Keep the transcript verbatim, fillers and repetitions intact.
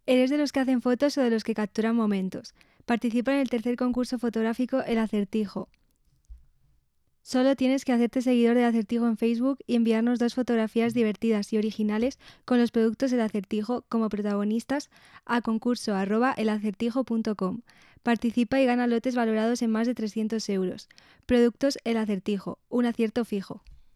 ¿Eres de los que hacen fotos o de los que capturan momentos? Participa en el tercer concurso fotográfico El Acertijo. Solo tienes que hacerte seguidor del Acertijo en Facebook y enviarnos dos fotografías divertidas y originales con los productos del Acertijo como protagonistas a concurso arroba elacertijo punto com. Participa y gana lotes valorados en más de trescientos euros. Productos El Acertijo, un acierto fijo.